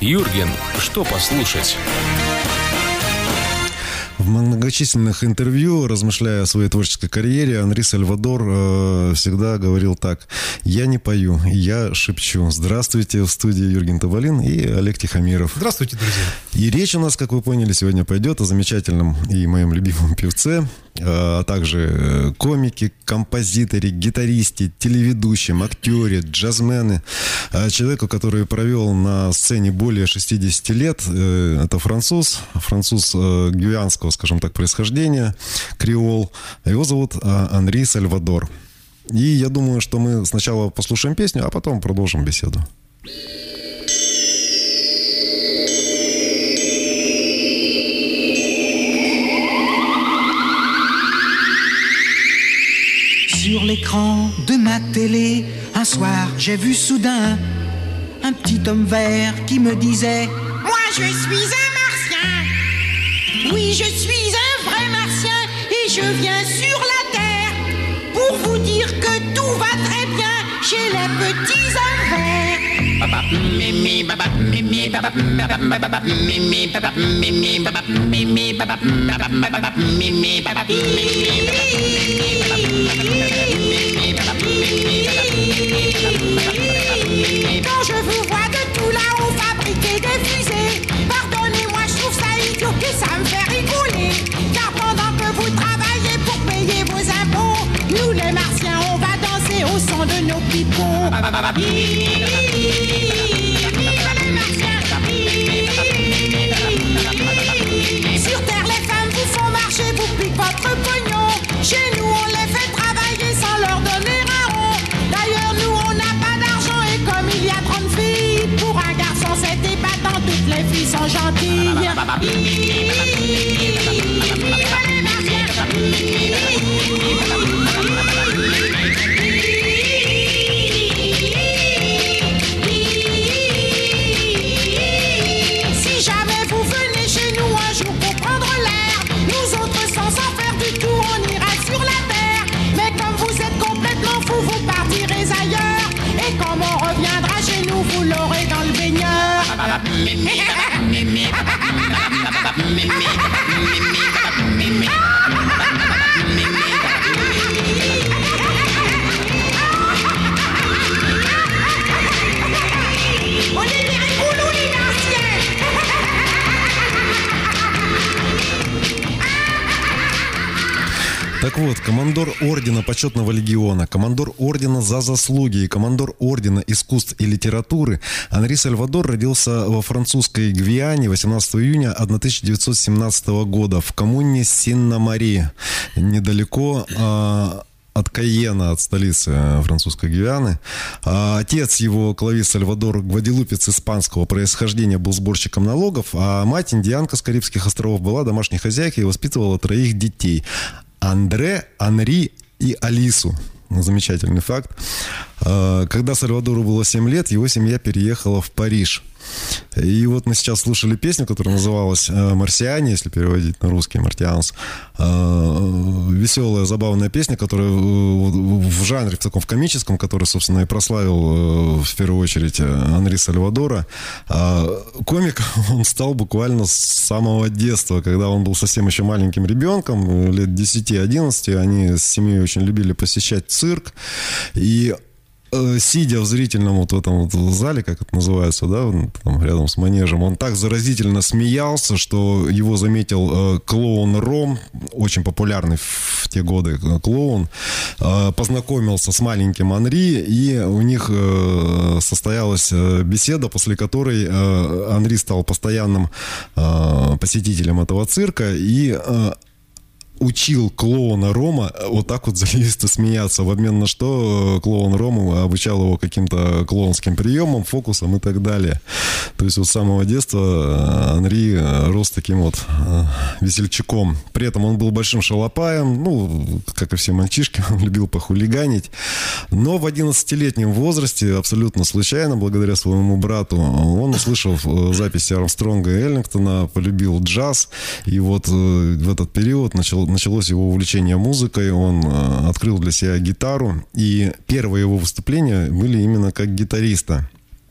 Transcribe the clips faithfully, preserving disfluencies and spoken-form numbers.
Юрген, что послушать? В многочисленных интервью, размышляя о своей творческой карьере, Анри Сальвадор э, всегда говорил так: «Я не пою, я шепчу». Здравствуйте, в студии Юрген Тавалин и Олег Тихомиров. Здравствуйте, друзья. И речь у нас, как вы поняли, сегодня пойдет о замечательном и моем любимом певце, а также комике, композиторе, гитаристе, телеведущем, актере, джазмене, человеку, который провел на сцене более шестьдесят лет. Это француз, француз гвианского, скажем так, происхождения, креол. Его зовут Анри Сальвадор. И я думаю, что мы сначала послушаем песню, а потом продолжим беседу. Sur l'écran de ma télé, un soir, j'ai vu soudain un petit homme vert qui me disait: moi, je suis un martien. Oui, je suis un vrai martien et je viens sur la terre pour vous dire que tout va très bien chez les petits hommes verts. Quand je vous vois de tout là-haut fabriquer des fusées, pardonnez-moi, je trouve ça idiot et ça me fait rigoler. Car pendant que vous travaillez pour payer vos impôts, nous les martiens, on va danser au son de nos pipeaux. Sur terre, les femmes vous font marcher, vous piquent votre pognon. Chez nous, on les fait travailler sans leur donner un rond. D'ailleurs, nous, on n'a pas d'argent et comme il y a trente filles, pour un garçon, c'est épatant, toutes les filles sont gentilles. Si jamais vous venez chez nous un jour pour prendre l'air, nous autres sans en faire du tout, on ira sur la terre. Mais comme vous êtes complètement fous, vous partirez ailleurs. Et comme on reviendra chez nous, vous l'aurez dans le baigneur. On est des rigouloux, les martiens. Так вот, командор ордена Почетного легиона, командор ордена за заслуги и командор ордена искусств и литературы Анри Сальвадор родился во французской Гвиане восемнадцатого июня тысяча девятьсот семнадцатого года в коммуне Синна-Мари, недалеко а, от Кайена, от столицы французской Гвианы. А отец его, Клавис Сальвадор, гваделупец испанского происхождения, был сборщиком налогов, а мать, индианка с Карибских островов, была домашней хозяйкой и воспитывала троих детей: Андре, Анри и Алису. Замечательный факт. Когда Сальвадору было семь лет, его семья переехала в Париж. И вот мы сейчас слушали песню, которая называлась «Марсиане», если переводить на русский, «Мартианс». Веселая, забавная песня, которая в жанре, в таком в комическом, который, собственно, и прославил в первую очередь Анри Сальвадора. Комик он стал буквально с самого детства, когда он был совсем еще маленьким ребенком, лет десяти-одиннадцати. Они с семьей очень любили посещать цирк. И сидя в зрительном вот в этом вот зале, как это называется, да, там, рядом с манежем, он так заразительно смеялся, что его заметил э, клоун Ром, очень популярный в те годы клоун, э, познакомился с маленьким Анри, и у них э, состоялась беседа, после которой э, Анри стал постоянным э, посетителем этого цирка и э, учил клоуна Рома вот так вот заливисто смеяться, в обмен на что клоун Рома обучал его каким-то клоунским приемам, фокусам и так далее. То есть вот с самого детства Анри рос таким вот весельчаком. При этом он был большим шалопаем, ну, как и все мальчишки, он любил похулиганить. Но в одиннадцатилетнем возрасте, абсолютно случайно, благодаря своему брату, он, услышав записи Армстронга и Эллингтона, полюбил джаз. И вот в этот период начал началось его увлечение музыкой, он открыл для себя гитару, и первые его выступления были именно как гитариста.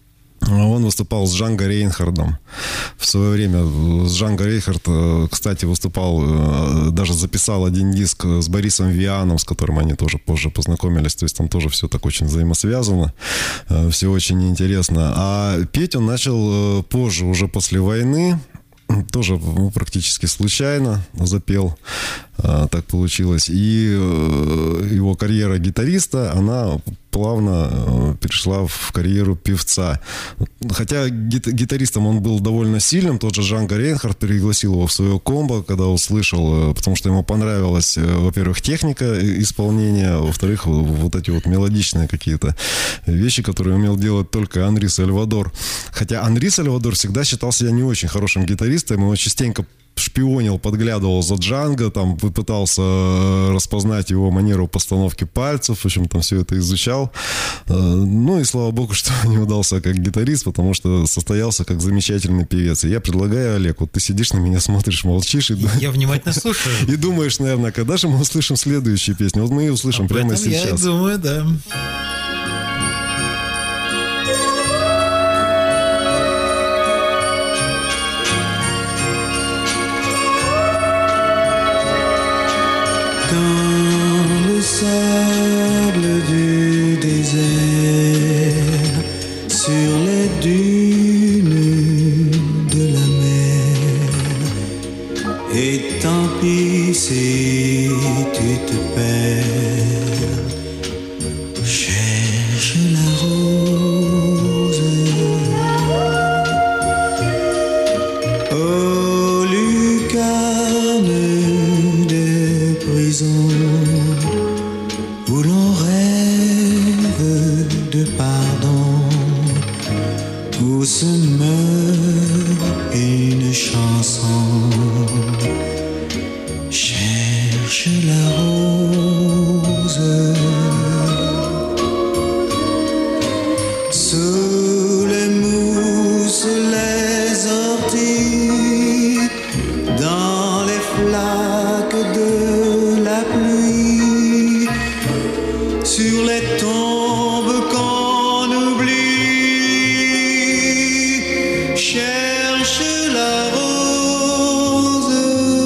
Он выступал с Джанго Рейнхардом в свое время. Джанго Рейнхард, кстати, выступал, даже записал один диск с Борисом Вианом, с которым они тоже позже познакомились. То есть там тоже все так очень взаимосвязано, все очень интересно. А петь он начал позже, уже после войны. Тоже ну, практически случайно запел, так получилось. И его карьера гитариста, она плавно перешла в карьеру певца. Хотя гитаристом он был довольно сильным. Тот же Джанго Рейнхард пригласил его в свое комбо, когда услышал, потому что ему понравилась, во-первых, техника исполнения, во-вторых, вот эти вот мелодичные какие-то вещи, которые умел делать только Анри Сальвадор. Хотя Анри Сальвадор всегда считал себя не очень хорошим гитаристом, его частенько шпионил, подглядывал за Джанго, там пытался распознать его манеру постановки пальцев, в общем, там все это изучал. Ну и слава богу, что не удался как гитарист, потому что состоялся как замечательный певец. И я предлагаю, Олег, вот ты сидишь на меня, смотришь, молчишь. И, я внимательно слушаю. И думаешь, наверное, когда же мы услышим следующую песню? Вот мы ее услышим Об прямо этом сейчас. Я и думаю, да. Dans le sable du désert, sur les dunes de la mer, et tant pis si tu te perds, cherche la rose. Oh, lucarne de prison, où l'on rêve de pardon, où se meurt une chanson. Cherche la rose. Sous les mousses, les orties, dans les flaques de la pluie, sur les tombes qu'on oublie, cherche la rose.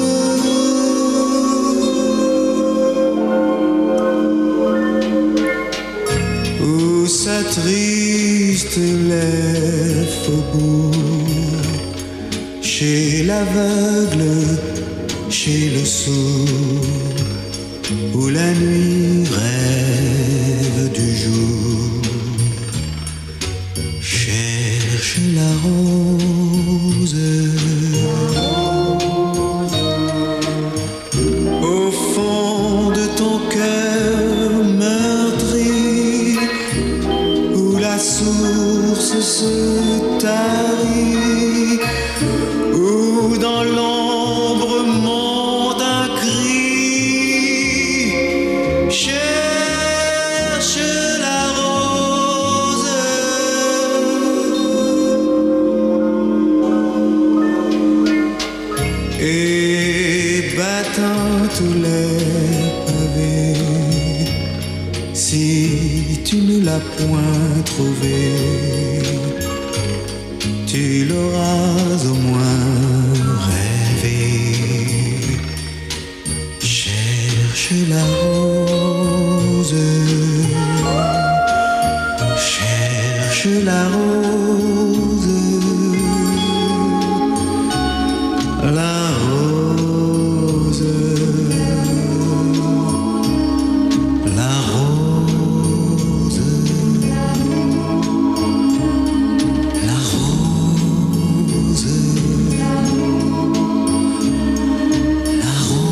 Où s'attristent les faubourgs, chez l'aveugle, chez le sourd, où la nuit rêve du jour. Cherche la rose. Au fond de ton cœur meurtri, où la source se tarit, où dans l'ombre monte un cri. Cherche la rose. Et battant tous les pavés, si tu ne l'as point trouvé, tu l'auras au moins rêvé. Cherche la rose. Cherche la rose. La rose. La rose. La rose. La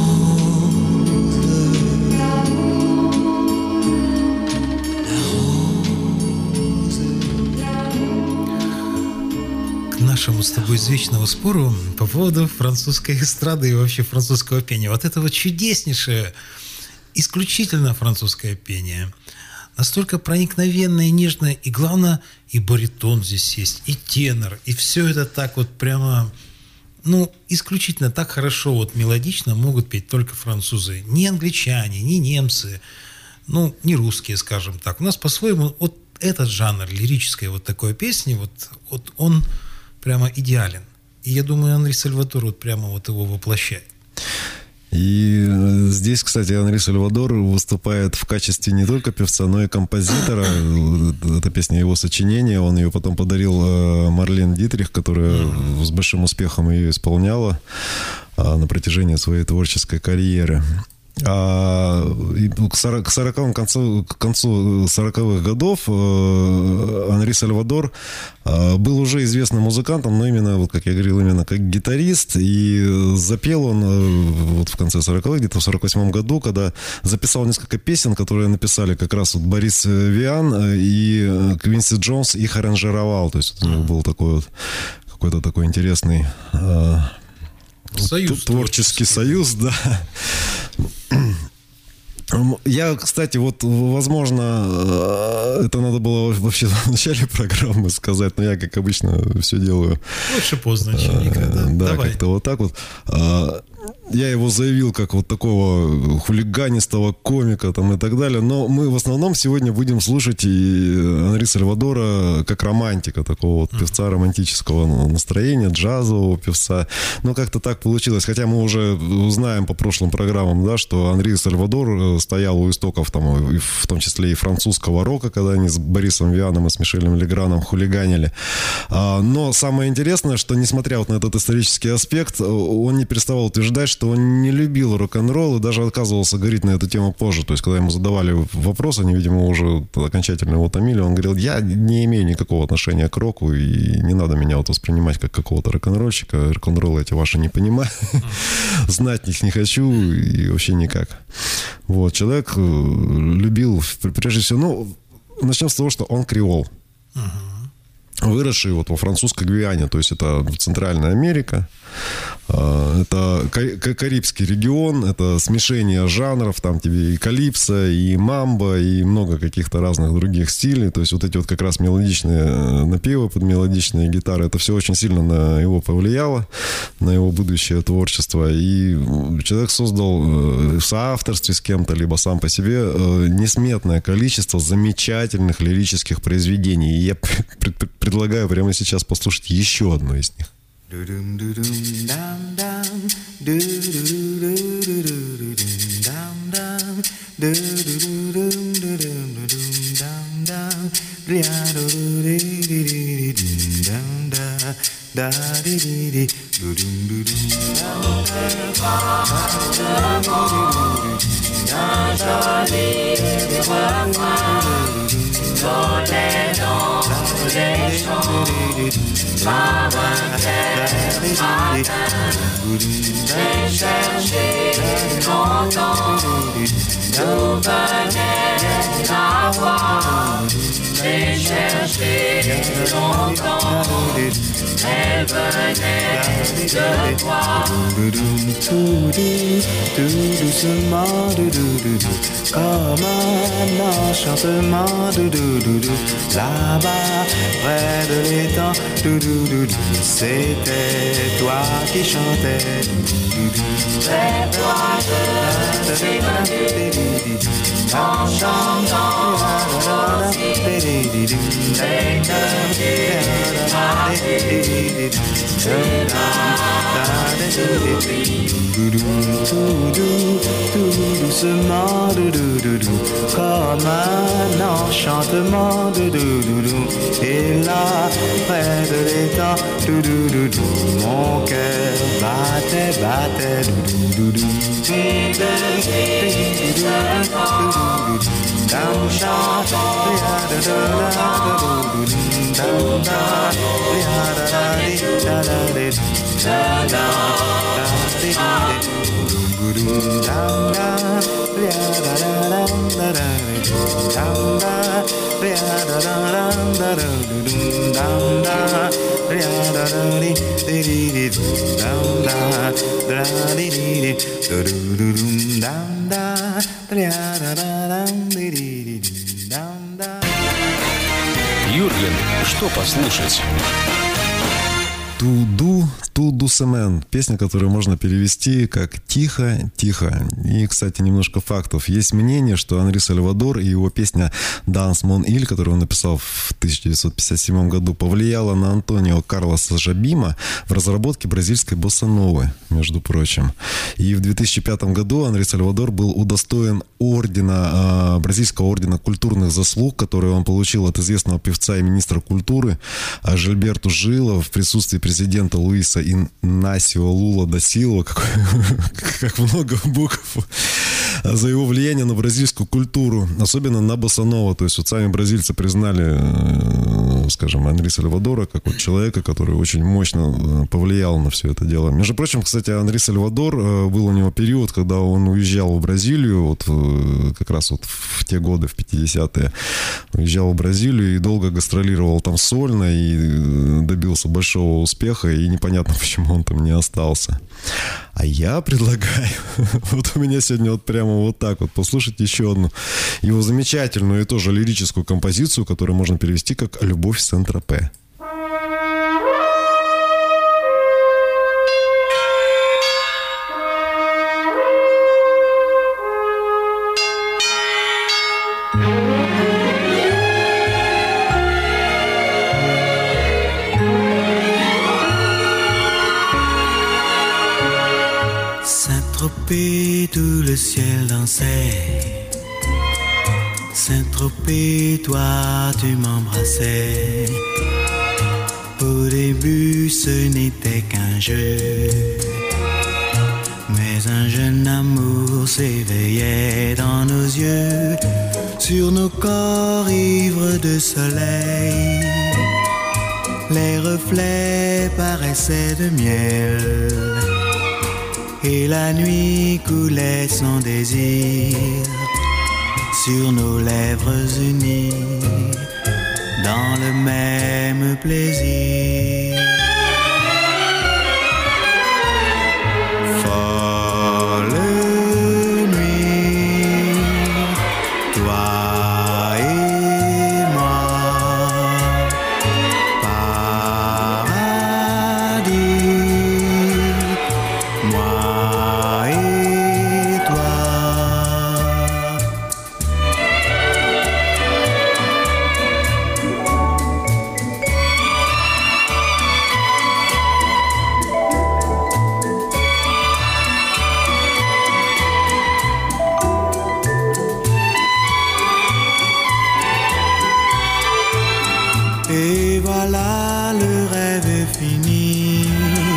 К нашему с тобой извечному спору по поводу французской эстрады и вообще французского пения. Вот это вот чудеснейшее, исключительно французское пение. Настолько проникновенное, нежное, и главное, и баритон здесь есть, и тенор, и все это так вот прямо, ну, исключительно так хорошо, вот мелодично могут петь только французы. Не англичане, не немцы, ну, не русские, скажем так. У нас по-своему, вот этот жанр лирической вот такой песни, вот, вот он прямо идеален. И я думаю, Анри Сальвадор вот прямо вот его воплощает. И здесь, кстати, Анри Сальвадор выступает в качестве не только певца, но и композитора. Эта песня его сочинения. Он ее потом подарил Марлен Дитрих, которая с большим успехом ее исполняла на протяжении своей творческой карьеры. А к сороковым, к концу, к концу сороковых годов Анри Сальвадор был уже известным музыкантом, но именно, вот как я говорил, именно как гитарист. И запел он вот в конце сороковых, где-то в сорок восьмом году, когда записал несколько песен, которые написали как раз вот Борис Виан и Квинси Джонс, их аранжировал. То есть у него был такой вот какой-то такой интересный союз, творческий союз, да. Я, кстати, вот, возможно, это надо было вообще в начале программы сказать, но я, как обычно, все делаю. Лучше поздно, чем никогда. Да, Давай. как-то вот так вот. Я его заявил как вот такого хулиганистого комика там и так далее, но мы в основном сегодня будем слушать и Анри Сальвадора как романтика, такого вот певца романтического настроения, джазового певца. Но как-то так получилось, хотя мы уже знаем по прошлым программам, да, что Анри Сальвадор стоял у истоков, там, в том числе и французского рока, когда они с Борисом Вианом и с Мишелем Леграном хулиганили. Но самое интересное, что несмотря вот на этот исторический аспект, он не переставал утверждать, что он не любил рок-н-ролл и даже отказывался говорить на эту тему позже. То есть, когда ему задавали вопросы, они, видимо, уже окончательно его томили, он говорил: я не имею никакого отношения к року, и не надо меня вот воспринимать как какого-то рок-н-ролльщика. Рок-н-роллы эти ваши не понимаю, знать их не хочу и вообще никак. Вот, человек любил, прежде всего, ну, начнем с того, что он креол. Выросший вот во французской Гвиане, то есть это Центральная Америка, это Карибский регион, это смешение жанров, там тебе и калипсо, и мамбо, и много каких-то разных других стилей, то есть вот эти вот как раз мелодичные напевы под мелодичные гитары, это все очень сильно на его повлияло, на его будущее творчество, и человек создал в соавторстве с кем-то, либо сам по себе несметное количество замечательных лирических произведений, и я предлагаю прямо сейчас послушать еще одно из них. J'ai cherché longtemps, tout venait la voir. J'ai cherché longtemps, elle venait de toi. Tout doucement, comme un enchantement, là-bas, près de l'étang, c'était toi qui chantais. C'est toi je suis venu, en chantant aussi, et que tu m'as vu, tu m'as souri. Tout doucement, comme un enchantement, et là, près de l'étang, mon cœur battait, battait, Et depuis ce temps, nous chantons tout Юрген, что послушать? Туду, «Ту дусемен», песня, которую можно перевести как «Тихо, тихо». И, кстати, немножко фактов. Есть мнение, что Анри Сальвадор и его песня «Данс Мон Иль», которую он написал в тысяча девятьсот пятьдесят седьмом году, повлияла на Антонио Карлоса Жабима в разработке бразильской босса-новы, между прочим. И в две тысячи пятом году Анри Сальвадор был удостоен ордена, бразильского ордена культурных заслуг, который он получил от известного певца и министра культуры Жильберту Жило в присутствии президента Луиса Инасио Лула да Силва, как, как много букв, за его влияние на бразильскую культуру, особенно на босса-нова. То есть вот сами бразильцы признали, скажем, Анри Сальвадора как вот человека, который очень мощно повлиял на все это дело. Между прочим, кстати, Анри Сальвадор, был у него период, когда он уезжал в Бразилию, вот как раз вот в те годы, в пятидесятые, уезжал в Бразилию и долго гастролировал там сольно и добился большого успеха, и непонятно, почему он там не остался. А я предлагаю, вот у меня сегодня вот прямо вот так вот, послушать еще одну его замечательную и тоже лирическую композицию, которую можно перевести как «Любовь Сент-Тропе». Saint-Tropez, tout le ciel dansait. Saint-Tropez, toi tu m'embrassais. Au début ce n'était qu'un jeu, mais un jeune amour s'éveillait dans nos yeux, sur nos corps ivres de soleil. Les reflets paraissaient de miel, et la nuit coulait son désir sur nos lèvres unies, dans le même plaisir. Folle nuit, toi et moi, paradis, moi et toi. Et voilà, le rêve est fini.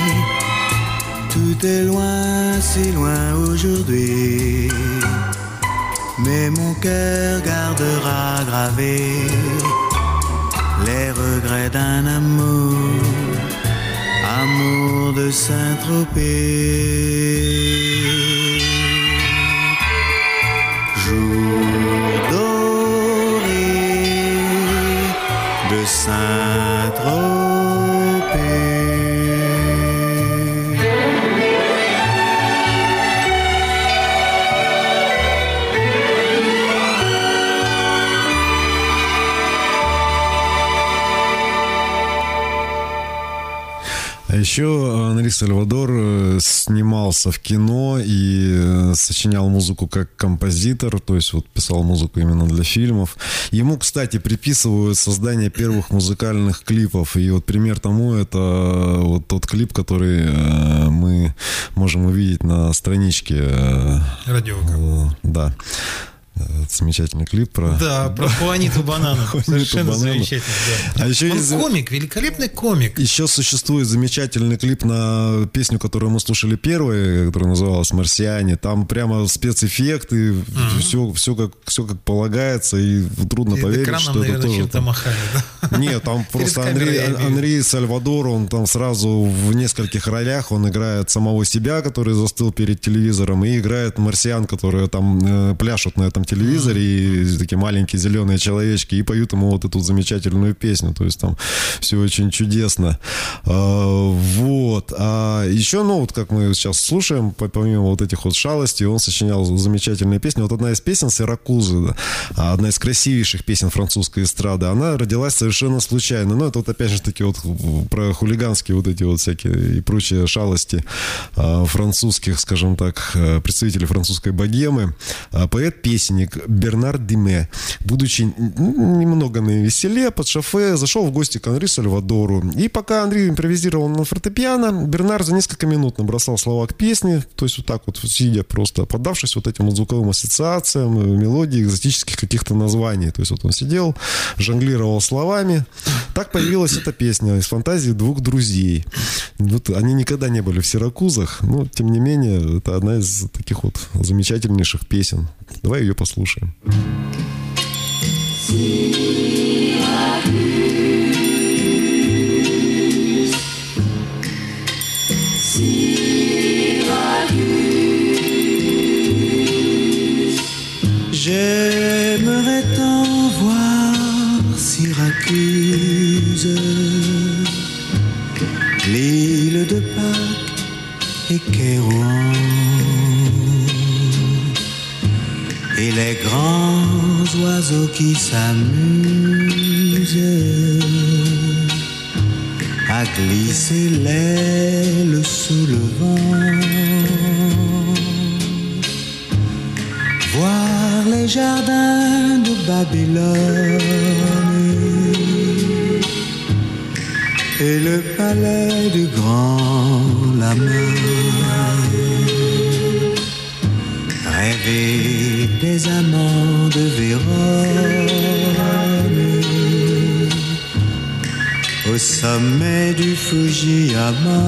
Tout est loin, si loin aujourd'hui. Mais mon cœur gardera gravé les regrets d'un amour, amour de Saint-Tropez. Jour doré de Saint-Tropez. А еще Анри Сальвадор снимался в кино и сочинял музыку как композитор, то есть вот писал музыку именно для фильмов. Ему, кстати, приписывают создание первых музыкальных клипов, и вот пример тому это вот тот клип, который мы можем увидеть на страничке Радио. Да. Это замечательный клип про... Да, про Хуаниту Банану. Совершенно замечательно. Да. А еще Он есть... комик, великолепный комик. Еще существует замечательный клип на песню, которую мы слушали первой, которая называлась «Марсиане». Там прямо спецэффекты, mm-hmm. все, все, как, все как полагается, и трудно и поверить, экраном, что наверное, это тоже... Там... Махали, да? Нет, там просто Анри, Анри Сальвадор, он там сразу в нескольких ролях, он играет самого себя, который застыл перед телевизором, и играет марсиан, которые там э, пляшут на этом телевизоре, и такие маленькие зеленые человечки, и поют ему вот эту замечательную песню. То есть там все очень чудесно. Вот. А еще, ну, вот как мы сейчас слушаем, помимо вот этих вот шалостей, он сочинял замечательные песни. Вот одна из песен «Сиракузы», одна из красивейших песен французской эстрады, она родилась совершенно случайно. Ну, это вот опять же таки вот про хулиганские вот эти вот всякие и прочие шалости французских, скажем так, представителей французской богемы. Поэт-песенник Бернар Диме, будучи немного навеселе, под шофе, зашел в гости к Анри Сальвадору. И пока Анри импровизировал на фортепиано, Бернар за несколько минут набросал слова к песне, то есть вот так вот сидя просто, поддавшись вот этим вот звуковым ассоциациям, мелодии, экзотических каких-то названий. То есть вот он сидел, жонглировал словами. Так появилась эта песня из фантазии двух друзей. Вот они никогда не были в Сиракузах, но тем не менее это одна из таких вот замечательнейших песен. Давай ее послушаем. J'aimerais tant voir Syracuse, l'île de Pâques et Kérouan, et les grands oiseaux qui s'amusent à glisser l'aile sous le vent. Voir les jardins de Babylone et le palais du grand lama. Rêver des amants de Vérone au sommet du Fujiyama.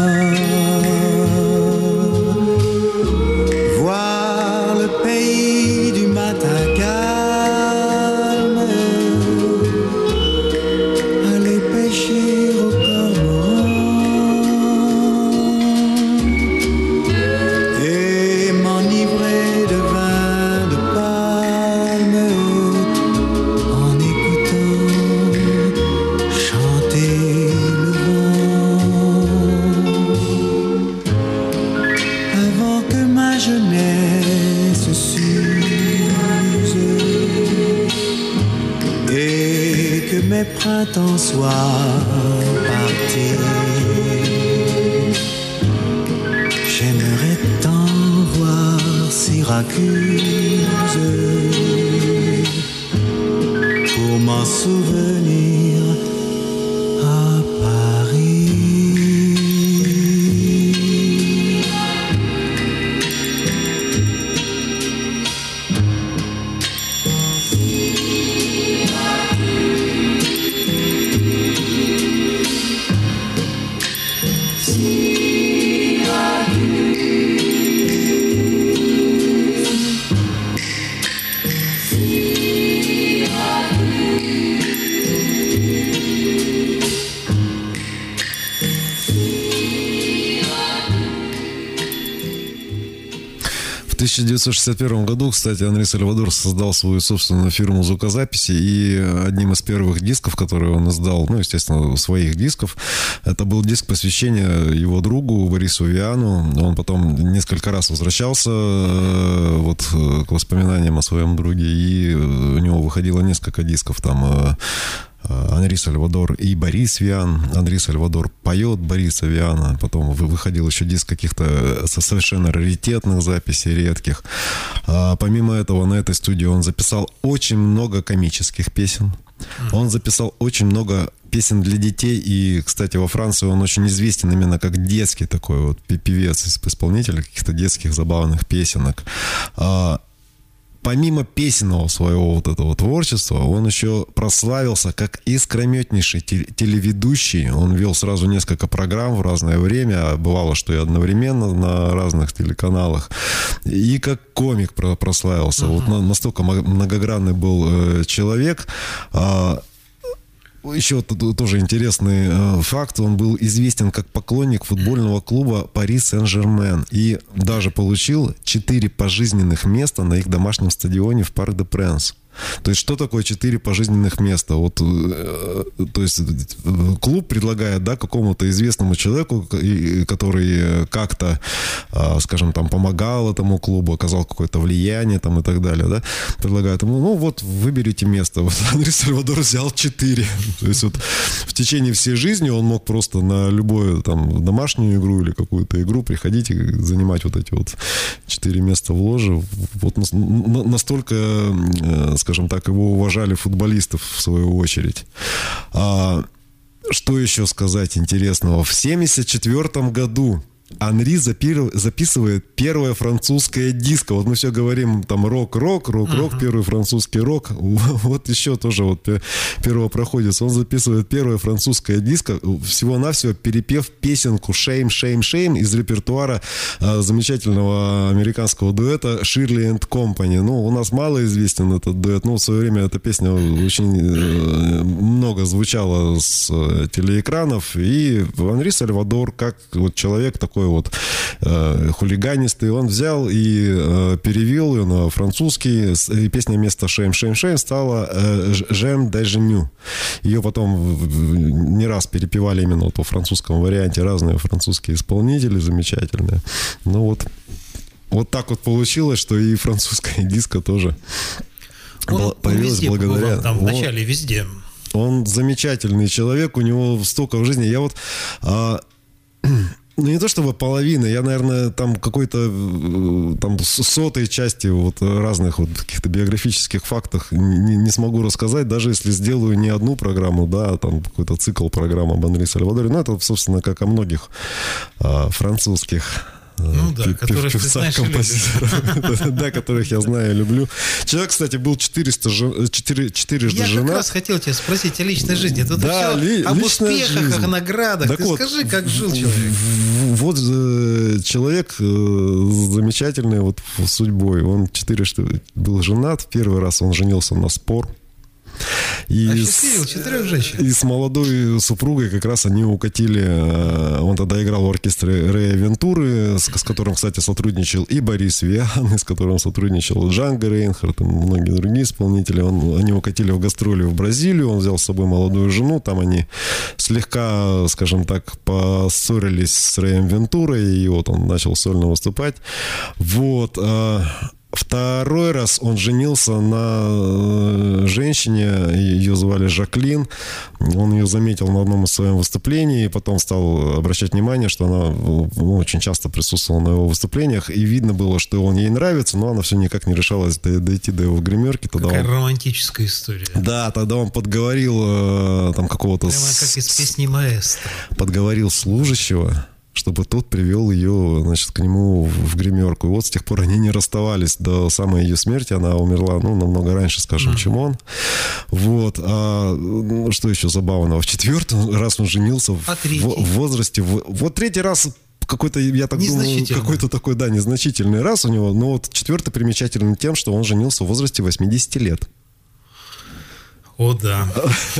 Voir le pays du Matagalme, aller pêcher au cormoran et m'enivrer de vin de palme en écoutant chanter le vent. Avant que ma jeunesse s'use et que mes printemps soient partis, j'aimerais tant voir Syracuse pour m'en souvenir à Paris. В тысяча девятьсот шестьдесят первом году, кстати, Анри Сальвадор создал свою собственную фирму звукозаписи, и одним из первых дисков, которые он издал, ну, естественно, своих дисков, это был диск посвящения его другу Борису Виану. Он потом несколько раз возвращался вот к воспоминаниям о своем друге, и у него выходило несколько дисков там. Анри Сальвадор и Борис Виан. Анри Сальвадор поет Бориса Виана. Потом выходил еще диск каких-то совершенно раритетных записей, редких. А помимо этого, на этой студии он записал очень много комических песен. Он записал очень много песен для детей. И, кстати, во Франции он очень известен именно как детский такой вот певец, исполнитель каких-то детских забавных песенок. Помимо песенного своего вот этого творчества, он еще прославился как искрометнейший телеведущий. Он вел сразу несколько программ в разное время, бывало, что и одновременно на разных телеканалах. И как комик прославился. Uh-huh. Вот настолько многогранный был человек. еще тоже интересный э, факт. Он был известен как поклонник футбольного клуба Пари Сен-Жермен. И даже получил четыре пожизненных места на их домашнем стадионе в Парк де Пренс. То есть, что такое четыре пожизненных места? Вот, э, то есть, клуб предлагает, да, какому-то известному человеку, который как-то, э, скажем, там, помогал этому клубу, оказал какое-то влияние там, и так далее, да, предлагает ему, ну, вот, выберите место. Вот Анри Сальвадор взял четыре. То есть, вот, в течение всей жизни он мог просто на любую, там, домашнюю игру или какую-то игру приходить и занимать вот эти вот четыре места в ложе. Вот настолько, э, скажем так, его уважали футболистов в свою очередь. А, что еще сказать интересного? В семьдесят четвёртом году Анри запи- записывает первое французское диско. Вот мы все говорим там рок-рок, рок-рок, uh-huh. первый французский рок. Вот еще тоже вот первопроходец. Он записывает первое французское диско, всего-навсего перепев песенку «Shame, Shame, Shame» из репертуара а, замечательного американского дуэта «Shirley and Company». Ну, у нас мало известен этот дуэт, но в свое время эта песня очень э, много звучала с э, телеэкранов. И Анри Сальвадор, как вот человек такой вот э, хулиганистый, он взял и э, перевел ее на французский, и песня вместо «Shame, Shame, Shame» стала э, «J'aime déjà mieux». Ее потом не раз перепевали именно вот во французском варианте разные французские исполнители замечательные. Ну вот, вот так вот получилось, что и французская диско тоже он, появилась он благодаря... Побывал, там в начале везде. Он замечательный человек, у него столько в жизни. Я вот... А, ну, не то чтобы половина, я, наверное, там какой-то там сотой части вот разных вот каких-то биографических фактов не, не смогу рассказать, даже если сделаю не одну программу, да, там какой-то цикл программ об Анри Сальвадоре. Ну, это, собственно, как о многих а, французских Ну да, которых ты знаешь и любишь. Да, которых я знаю и люблю. Человек, кстати, был четыреста, четыре, четырежды женат. Я как раз хотел тебя спросить о личной жизни. Тут да, все ли, об успехах, жизнь. о наградах. Так ты вот, скажи, как жил человек. Вот э, человек э, замечательный вот судьбой. Он четырежды был женат. Первый раз он женился на спор. И Осчастливил четырех женщин. И с молодой супругой как раз они укатили. Он тогда играл в оркестре Рэя Вентуры, с, с которым, кстати, сотрудничал и Борис Виан, с которым сотрудничал Джанго Рейнхард и многие другие исполнители. Он, они укатили в гастроли в Бразилию. Он взял с собой молодую жену. Там они слегка, скажем так, поссорились с Рэем Вентурой. И вот он начал сольно выступать. Вот. Второй раз он женился на женщине, ее звали Жаклин. Он ее заметил на одном из своих выступлений, и потом стал обращать внимание, что она ну, очень часто присутствовала на его выступлениях, и видно было, что он ей нравится, но она все никак не решалась дойти до его гримерки. Тогда Какая он... романтическая история. Да, тогда он подговорил там какого-то... Прямо как из песни «Маэстро». Подговорил служащего, чтобы тот привел ее, значит, к нему в гримерку. И вот с тех пор они не расставались до самой ее смерти. Она умерла, ну, намного раньше, скажем, mm-hmm. чем он. Вот. А ну, что еще забавного? В четвертый раз он женился в, в, в возрасте... В, вот третий раз... Какой-то, я так думаю, какой-то такой, да, незначительный раз у него. Но вот четвертый примечательный тем, что он женился в возрасте восьмидесяти лет. О, да.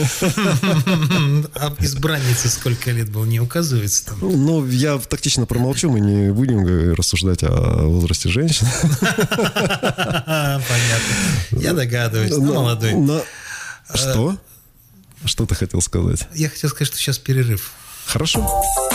А избраннице сколько лет было, не указывается там? Ну, я тактично промолчу, мы не будем рассуждать о возрасте женщин. Понятно. Я догадываюсь, ну, молодой. Что? Что ты хотел сказать? Я хотел сказать, что сейчас перерыв. Хорошо.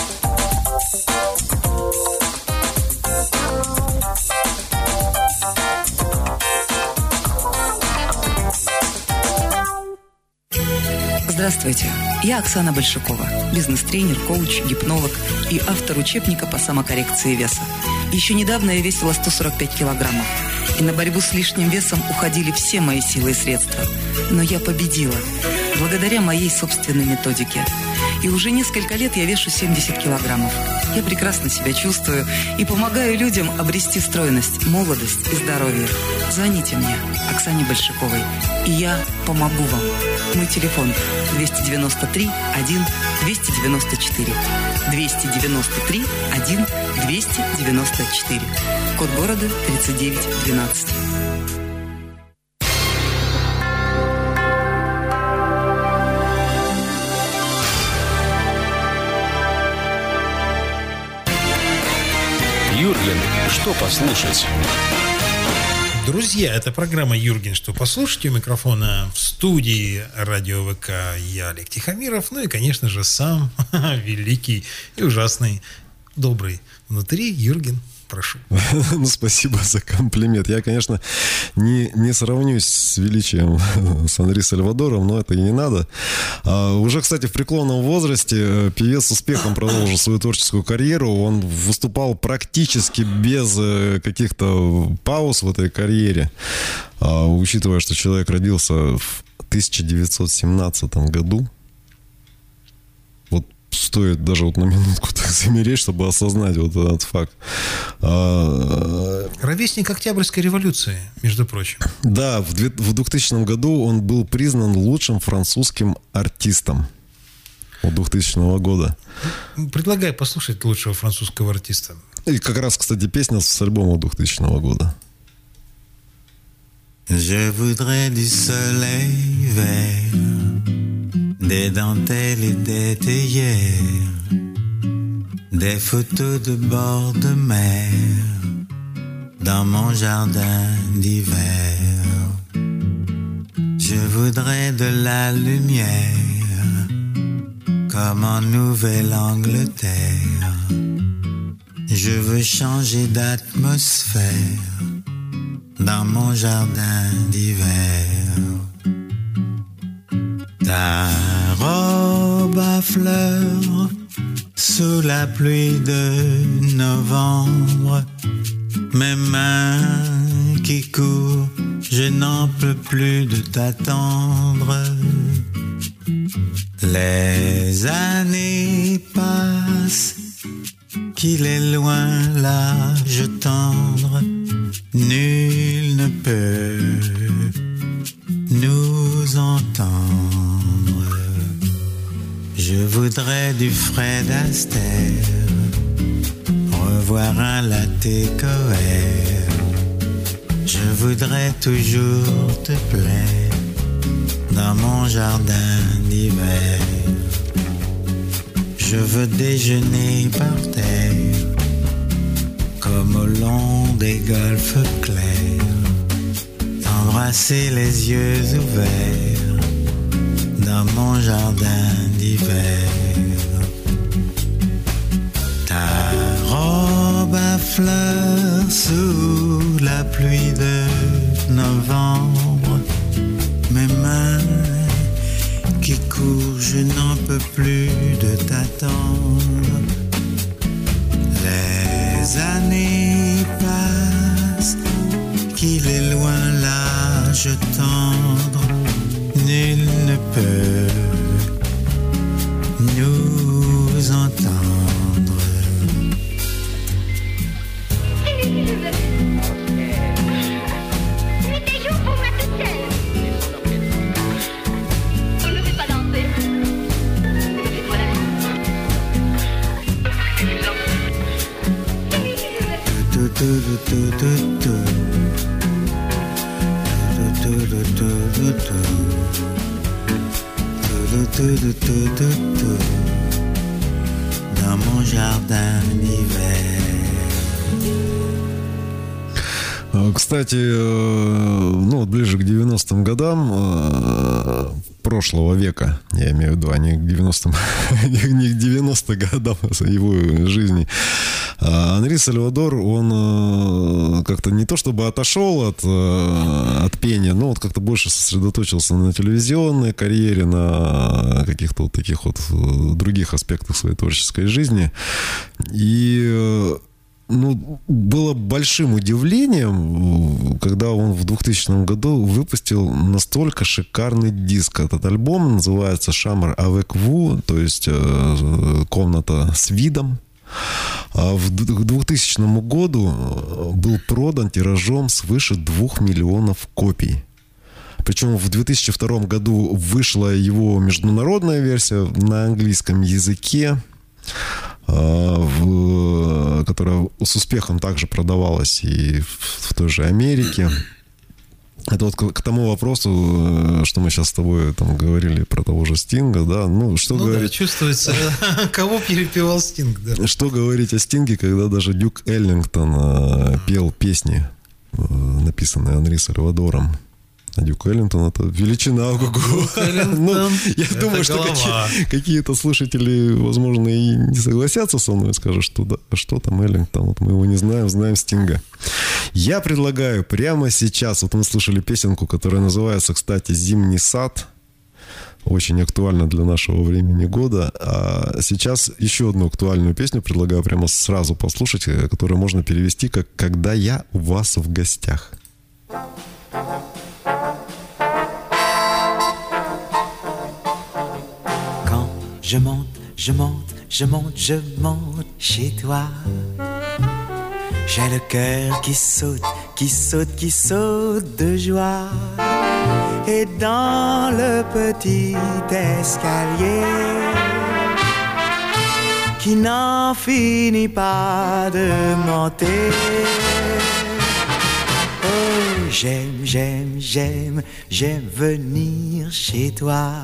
Здравствуйте, я Оксана Большакова, бизнес-тренер, коуч, гипнолог и автор учебника по самокоррекции веса. Еще недавно я весила сто сорок пять килограммов, и на борьбу с лишним весом уходили все мои силы и средства. Но я победила, благодаря моей собственной методике. И уже несколько лет я вешу семьдесят килограммов. Я прекрасно себя чувствую и помогаю людям обрести стройность, молодость и здоровье. Звоните мне, Оксане Большаковой, и я помогу вам. Мой телефон двести девяносто три один двести девяносто четыре. двести девяносто три один двести девяносто четыре. Код города тридцать девять двенадцать. Юрген, что послушать? Друзья, это программа «Юрген, что послушать». У микрофона в студии радио ВК я, Олег Тихомиров. Ну и, конечно же, сам великий и ужасный, добрый внутри Юрген. Прошу. Ну, спасибо за комплимент. Я, конечно, не, не сравнюсь с величием с Анри Сальвадором, но это и не надо. А, уже, кстати, в преклонном возрасте певец с успехом продолжил свою творческую карьеру. Он выступал практически без каких-то пауз в этой карьере. А, учитывая, что человек родился в тысяча девятьсот семнадцатом году, стоит даже вот на минутку так замереть, чтобы осознать вот этот факт. Ровесник Октябрьской революции, между прочим. Да, в двухтысячном году он был признан лучшим французским артистом двухтысячного года. Предлагаю послушать лучшего французского артиста. И как раз, кстати, песня с альбома двухтысячного года. Je voudrais du soleil vert, des dentelles et des théières, des photos de bord de mer dans mon jardin d'hiver. Je voudrais de la lumière comme en Nouvelle-Angleterre. Je veux changer d'atmosphère dans mon jardin d'hiver. Ta robe à fleurs sous la pluie de novembre, mes mains qui courent, je n'en peux plus de t'attendre. Les années passent, qu'il est loin l'âge tendre, nul ne peut nous entendre. Je voudrais du Fred Astaire, revoir un latte coère. Je voudrais toujours te plaire dans mon jardin d'hiver. Je veux déjeuner par terre comme au long des golfes clairs, t'embrasser les yeux ouverts dans mon jardin d'hiver. Ta robe à fleurs sous la pluie de novembre, mes mains qui courent, je n'en peux plus de t'attendre. Les années passent, qu'il est loin l'âge tendre, nul ne peut nous entendre. Dans mon jardin d'hiver. Кстати, ну, вот ближе к девяностым годам прошлого века, я имею в виду, а не к девяностым, не к девяностым годам его жизни, Анри Сальвадор, он как-то не то чтобы отошел от, от пения, но вот как-то больше сосредоточился на телевизионной карьере, на каких-то вот таких вот других аспектах своей творческой жизни. И ну, было большим удивлением, когда он в двухтысячном году выпустил настолько шикарный диск. Этот альбом называется «Chambre avec vous», то есть «Комната с видом». К двухтысячному году был продан тиражом свыше двух миллионов копий. Причем в две тысячи втором году вышла его международная версия на английском языке, которая с успехом также продавалась и в той же Америке. Это вот к, к тому вопросу, что мы сейчас с тобой там говорили про того же Стинга, да, ну, что ну говорить... Да, чувствуется, кого перепевал Стинг, да. Что говорить о Стинге, когда даже Дюк Эллингтон э, пел песни, э, написанные Анри Сальвадором. А Дюк Эллингтон — это величина ого-го. Ну, я думаю, что какие- какие-то слушатели, возможно, и не согласятся со мной, скажут, что да, что там Эллингтон, вот мы его не знаем, знаем Стинга. Я предлагаю прямо сейчас, вот мы слушали песенку, которая называется, кстати, «Зимний сад», очень актуально для нашего времени года. А сейчас еще одну актуальную песню предлагаю прямо сразу послушать, которую можно перевести как «Когда я у вас в гостях». Je monte, je monte, je monte, je monte chez toi. J'ai le cœur qui saute, qui saute, qui saute de joie. Et dans le petit escalier qui n'en finit pas de monter. Oh, j'aime, j'aime, j'aime, j'aime venir chez toi.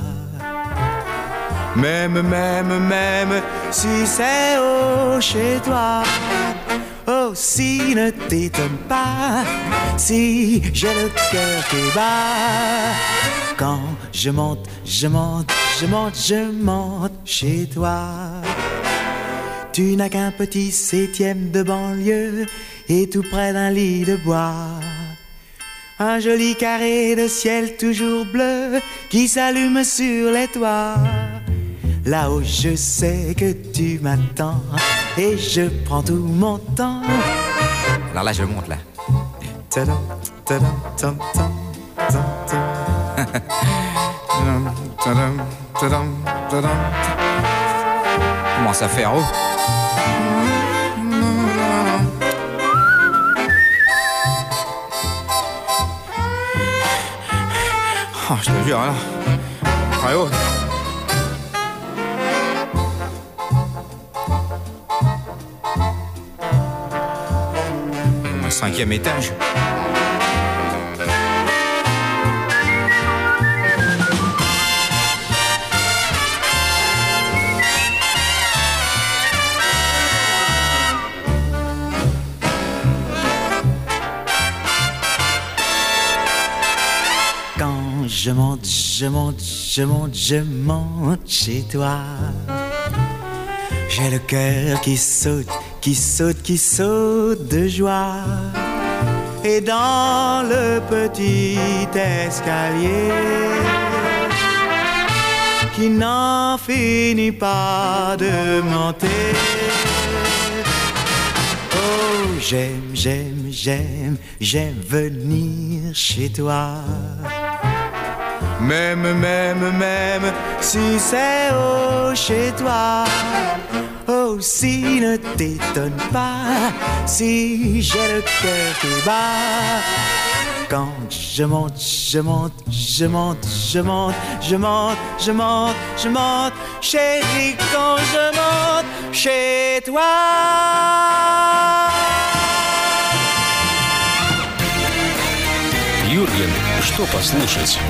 Même, même, même si c'est haut chez toi. Oh, si ne t'étonne pas, si j'ai le cœur qui bat. Quand je monte, je monte, je monte, je monte chez toi. Tu n'as qu'un petit septième de banlieue et tout près d'un lit de bois. Un joli carré de ciel toujours bleu qui s'allume sur les toits. Là-haut je sais que tu m'attends et je prends tout mon temps. Alors là je monte là. Tadam, tadam, tam, tam, tam, tam. Tadam, tadam, tadam. Commence à faire haut. Oh, je te jure là. Très haut. Cinquième étage. Quand je monte, je monte, je monte, je monte chez toi. J'ai le cœur qui saute, qui saute, qui saute de joie. Et dans le petit escalier qui n'en finit pas de monter. Oh, j'aime, j'aime, j'aime, j'aime venir chez toi. Même, même, même si c'est haut chez toi. Oh, si ne t'étonne pas, si j'ai le cœur qui bat. Quand je monte, je monte, je monte, je monte, je monte, je monte, je monte, chérie, quand je monte chez toi. Юрген, что послушать?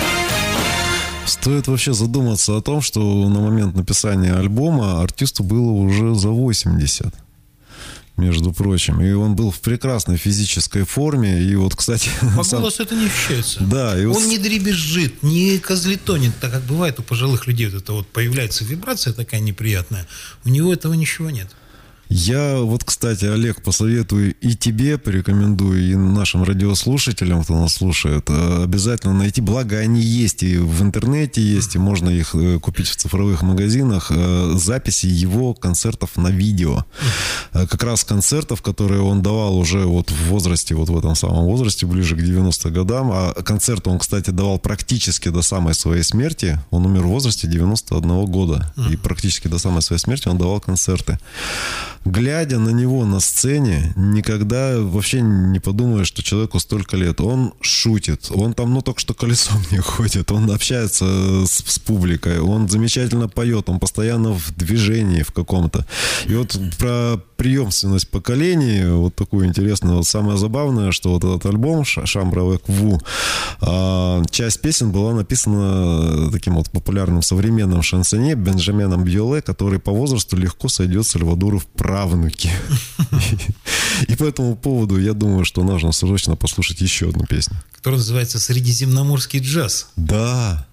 Стоит вообще задуматься о том, что на момент написания альбома артисту было уже за восемьдесят, между прочим. И он был в прекрасной физической форме. И вот, кстати... По сам... голосу это не ощущается. Да, и он вот... не дребезжит, не козлетонит, так как бывает у пожилых людей. Вот это вот появляется вибрация такая неприятная. У него этого ничего нет. Я вот, кстати, Олег, посоветую и тебе, порекомендую, и нашим радиослушателям, кто нас слушает, обязательно найти, благо они есть и в интернете есть, и можно их купить в цифровых магазинах, записи его концертов на видео. Как раз концертов, которые он давал уже вот в возрасте, вот в этом самом возрасте, ближе к девяностым годам. А концерты он, кстати, давал практически до самой своей смерти. Он умер в возрасте девяносто одного года. И практически до самой своей смерти он давал концерты. Глядя на него на сцене, никогда вообще не подумаешь, что человеку столько лет. Он шутит, он там, ну, только что колесом не ходит, он общается с, с публикой, он замечательно поет, он постоянно в движении в каком-то. И вот про преемственность поколений, вот такую интересную. Вот самое забавное, что вот этот альбом «Chambre avec vous», часть песен была написана таким вот популярным современным шансонье Бенджаменом Бьоле, который по возрасту легко сойдет Сальвадору в правнуки. И по этому поводу я думаю, что нужно срочно послушать еще одну песню. Которая называется «Средиземноморский джаз». Да.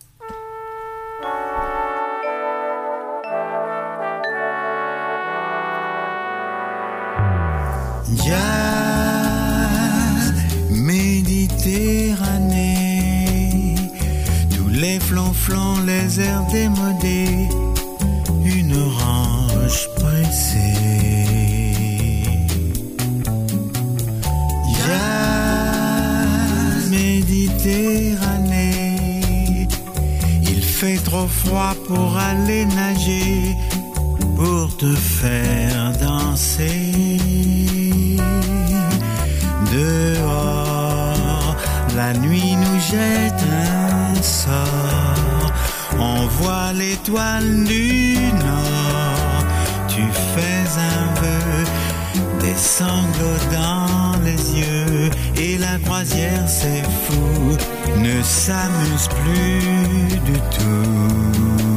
Jazz, Méditerranée, tous les flonflons, les airs démodés, une orange pressée. Jazz, Méditerranée, il fait trop froid pour aller nager, pour te faire danser. Dehors, la nuit nous jette un sort. On voit l'étoile du nord. Tu fais un vœu, des sanglots dans les yeux. Et la croisière, c'est fou, ne s'amuse plus du tout.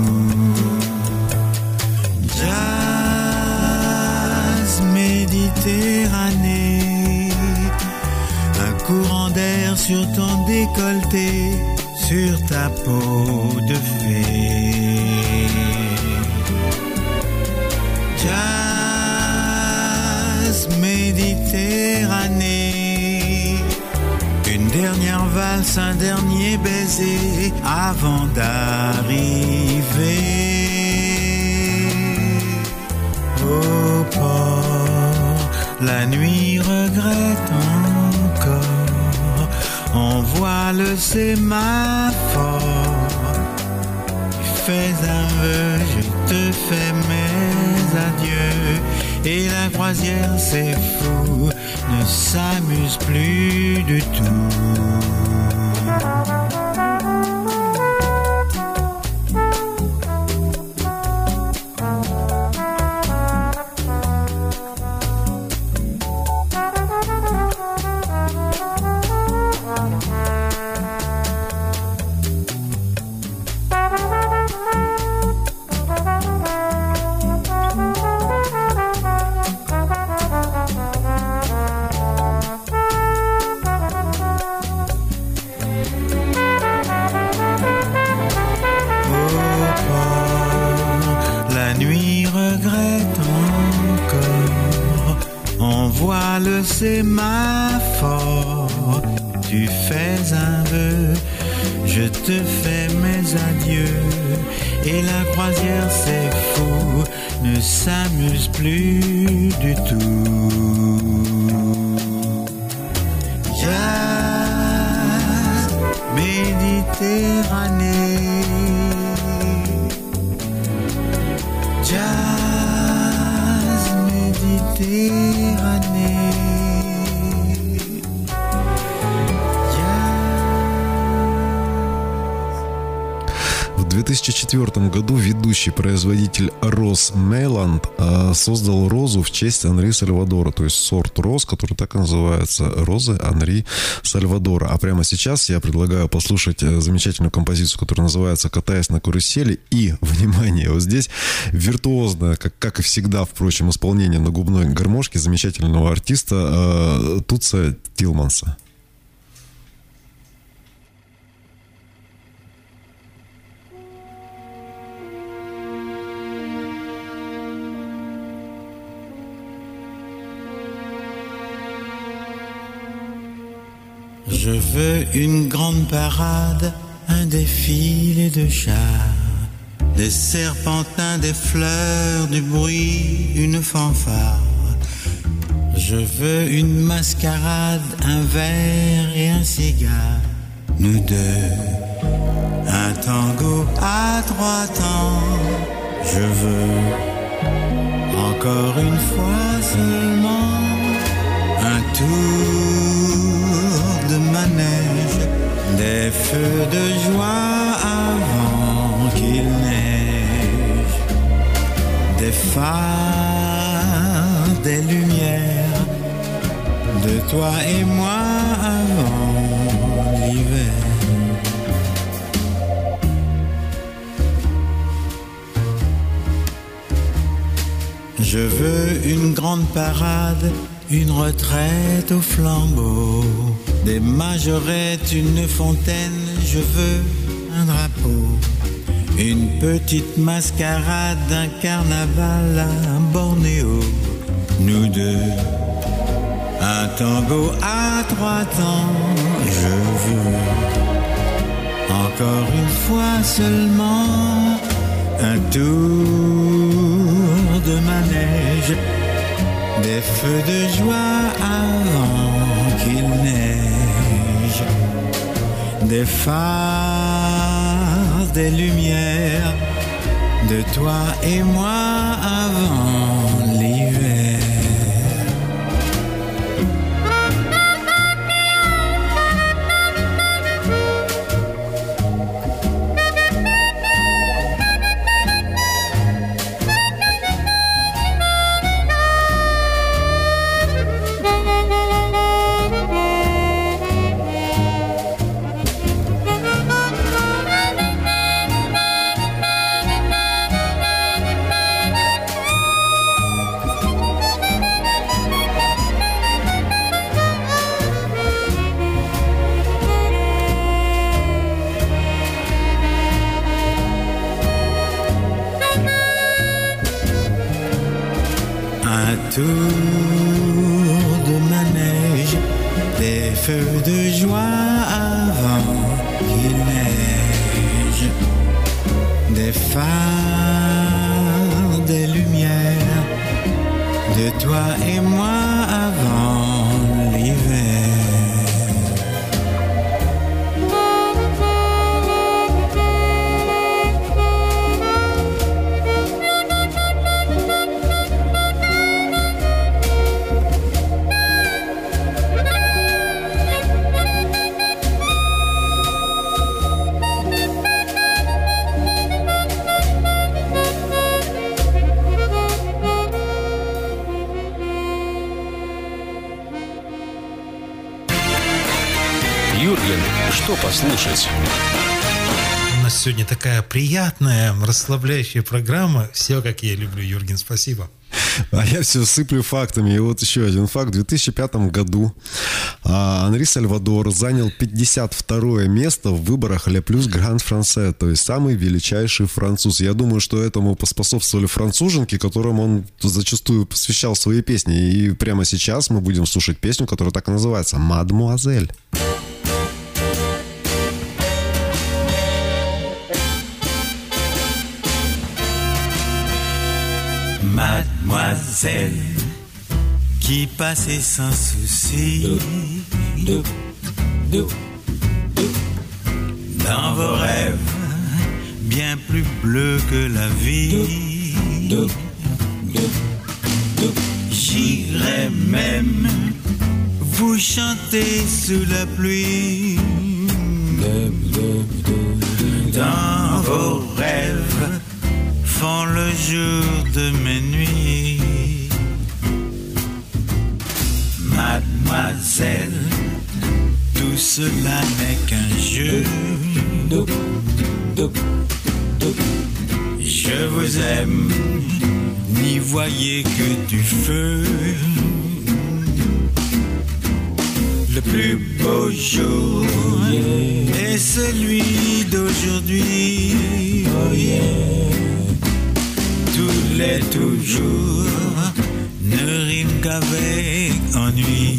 Jazz, Méditerranée, un courant d'air sur ton décolleté, sur ta peau de fée. Jazz, Méditerranée, une dernière valse, un dernier baiser avant d'arriver au port. La nuit regrette encore, on voit le sémaphore. Tu fais un vœu, je te fais mes adieux. Et la croisière, c'est fou, ne s'amuse plus du tout. Sémaphore, tu fais un vœu, je te fais mes adieux. Et la croisière, c'est fou, ne s'amuse plus du tout. Jazz, Méditerranée, Jazz, Méditerranée. В две тысячи четвёртом году ведущий производитель Роз Мейланд создал розу в честь Анри Сальвадора, то есть сорт роз, который так и называется, розы Анри Сальвадора. А прямо сейчас я предлагаю послушать замечательную композицию, которая называется «Катаясь на карусели». И, внимание, вот здесь виртуозное, как, как и всегда, впрочем, исполнение на губной гармошке замечательного артиста э, Тутса Тилманса. Je veux une grande parade, un défilé de chars, des serpentins, des fleurs, du bruit, une fanfare. Je veux une mascarade, un verre et un cigare, nous deux, un tango à trois temps. Je veux encore une fois seulement un tour de manège, des feux de joie avant qu'il neige, des femmes des lumières de toi et moi avant l'hiver. Je veux une grande parade, une retraite au flambeau, des majorettes, une fontaine, je veux un drapeau, une petite mascarade, un carnaval à Bornéo, nous deux, un tango à trois temps, je veux encore une fois seulement un tour de manège, des feux de joie avant qu'il neige, des phares, des lumières de toi et moi avant l'hiver. Tour de manège, des feux de joie avant qu'il neige, des phares, des lumières de toi et moi avant l'hiver. Юрген, что послушать? У нас сегодня такая приятная, расслабляющая программа. Все, как я люблю, Юрген, спасибо. А я все сыплю фактами. И вот еще один факт. В две тысячи пятом году Анри Сальвадор занял пятьдесят второе место в выборах «Le Plus Grand Français», то есть самый величайший француз. Я думаю, что этому поспособствовали француженки, которым он зачастую посвящал свои песни. И прямо сейчас мы будем слушать песню, которая так и называется «Мадемуазель». Mademoiselle qui passait sans souci dans vos rêves bien plus bleus que la vie. J'irai même vous chanter sous la pluie dans vos rêves font le jour de mes nuits. Mademoiselle, tout cela n'est qu'un jeu. Je vous aime, n'y voyez que du feu. Le plus beau jour est celui d'aujourd'hui. Oh yeah. Tous les toujours ne riment qu'avec ennui.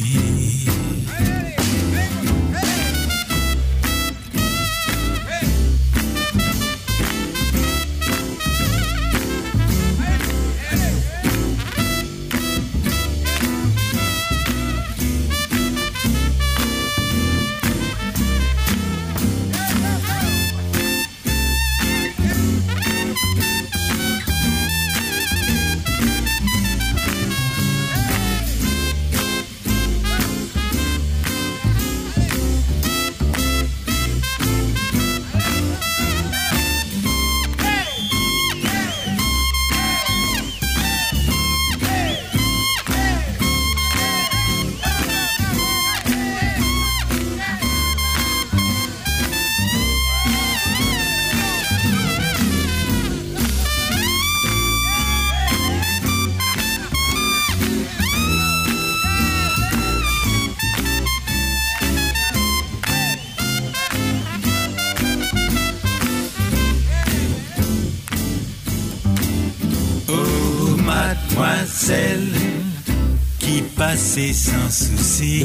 passer sans souci.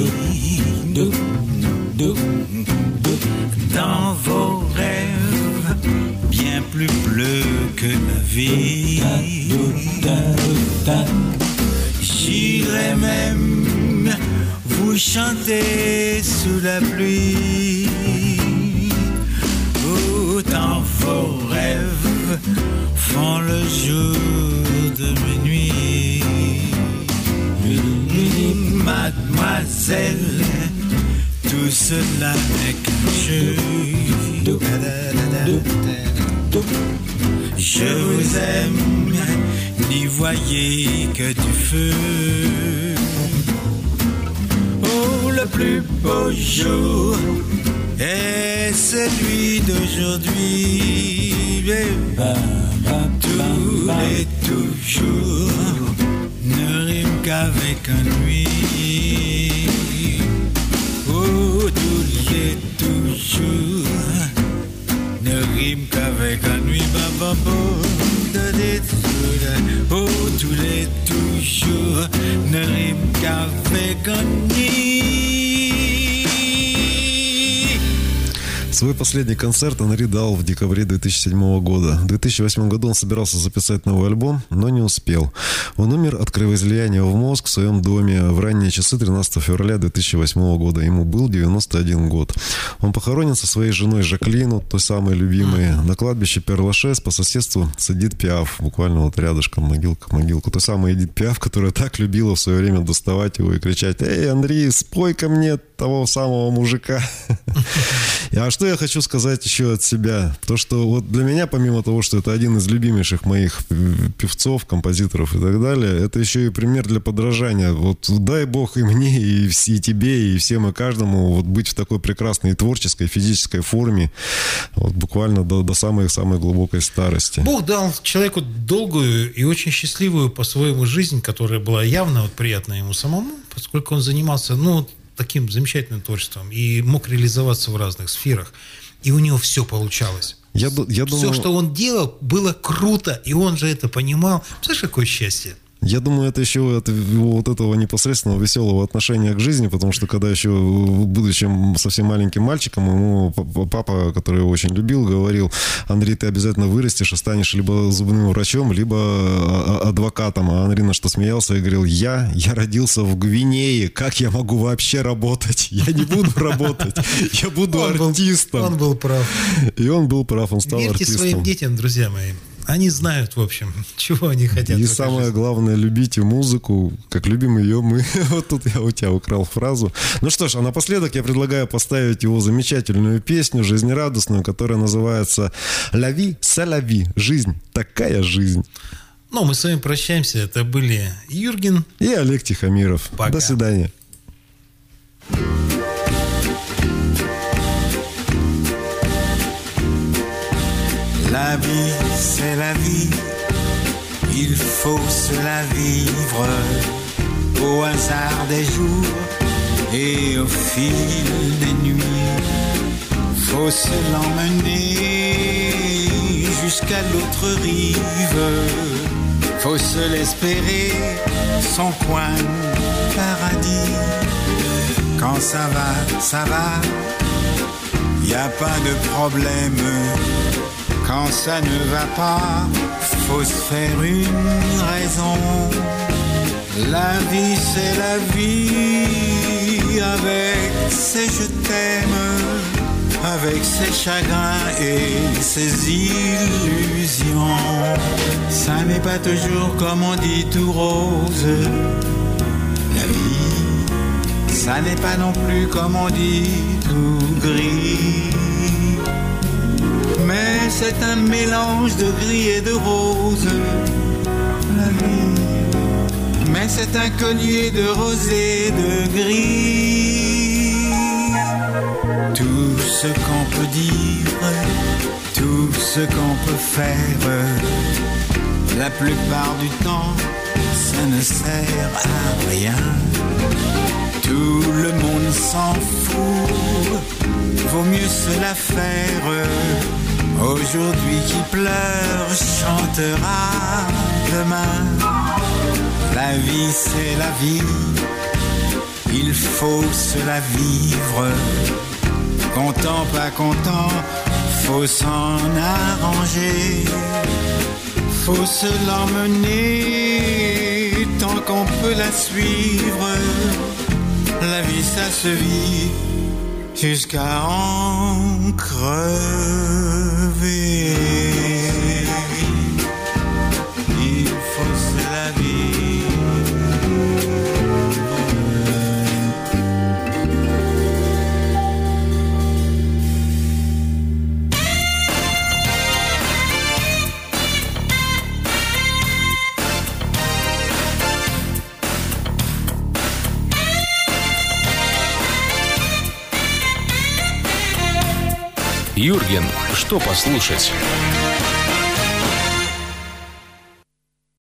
Dans vos rêves, bien plus bleu que la vie. J'irai même vous chanter sous la pluie. Oh, dans vos rêves font le jour de mes nuits. Mademoiselle, tout cela n'est qu'un jeu. Je vous aime, n'y voyez que du feu. Oh, le plus beau jour est celui d'aujourd'hui. Tous les toujours ne riment qu'avec ennui. Oh, tous les toujours ne riment qu'avec ennui. Oh, tous les toujours ne riment qu'avec ennui. Свой последний концерт Анри дал в декабре две тысячи седьмого года. В две тысячи восьмом году он собирался записать новый альбом, но не успел. Он умер от кровоизлияния в мозг в своем доме в ранние часы тринадцатого февраля две тысячи восьмого года. Ему был девяносто один год. Он похоронен со своей женой Жаклин, той самой любимой, на кладбище Пер-Лашез. По соседству с Эдит Пиаф, буквально вот рядышком, могилка к могилку. Той самой Эдит Пиаф, которая так любила в свое время доставать его и кричать: «Эй, Анри, спой-ка мне того самого мужика». А что я хочу сказать еще от себя? То, что вот для меня, помимо того, что это один из любимейших моих певцов, композиторов и так далее, это еще и пример для подражания. Вот дай Бог и мне, и, и тебе, и всем, и каждому вот быть в такой прекрасной творческой, физической форме, вот буквально до, до самой-самой глубокой старости. Бог дал человеку долгую и очень счастливую по-своему жизнь, которая была явно вот приятна ему самому, поскольку он занимался, ну, таким замечательным творчеством и мог реализоваться в разных сферах. И у него все получалось. Я, я все, думаю... что он делал, было круто. И он же это понимал. Представляешь, какое счастье? Я думаю, это еще от его вот этого непосредственного веселого отношения к жизни, потому что когда еще, будучи совсем маленьким мальчиком, ему папа, который его очень любил, говорил: Андрей, ты обязательно вырастешь и станешь либо зубным врачом, либо адвокатом. А Андрей на что смеялся и говорил: я, я родился в Гвинее, как я могу вообще работать? Я не буду работать, я буду артистом. Он был прав. И он был прав, он стал артистом. Верьте своим детям, друзья мои. Они знают, в общем, чего они хотят. И самое жизни. Главное, любите музыку, как любим ее мы. Вот тут я у тебя украл фразу. Ну что ж, а напоследок я предлагаю поставить его замечательную песню, жизнерадостную, которая называется «La vie, c'est la vie». Жизнь, такая жизнь. Ну, мы с вами прощаемся. Это были Юрген и Олег Тихомиров. Пока. До свидания. La vie, c'est la vie, il faut se la vivre au hasard des jours et au fil des nuits. Faut se l'emmener jusqu'à l'autre rive, faut se l'espérer, son coin de paradis. Quand ça va, ça va, y a pas de problème. Quand ça ne va pas, faut se faire une raison. La vie, c'est la vie, avec ses je t'aime, avec ses chagrins et ses illusions. Ça n'est pas toujours, comme on dit, tout rose. La vie, ça n'est pas non plus, comme on dit, tout gris. Mais c'est un mélange de gris et de rose, la vie. Mais c'est un collier de rosé et de gris. Tout ce qu'on peut dire, tout ce qu'on peut faire, la plupart du temps, ça ne sert à rien. Tout le monde s'en fout, vaut mieux se la faire. Aujourd'hui qui pleure chantera demain. La vie c'est la vie, il faut se la vivre. Content, pas content, faut s'en arranger. Faut se l'emmener tant qu'on peut la suivre. La vie, ça se vit jusqu'à en crever. Il faut se la vivre. Юрген, что послушать?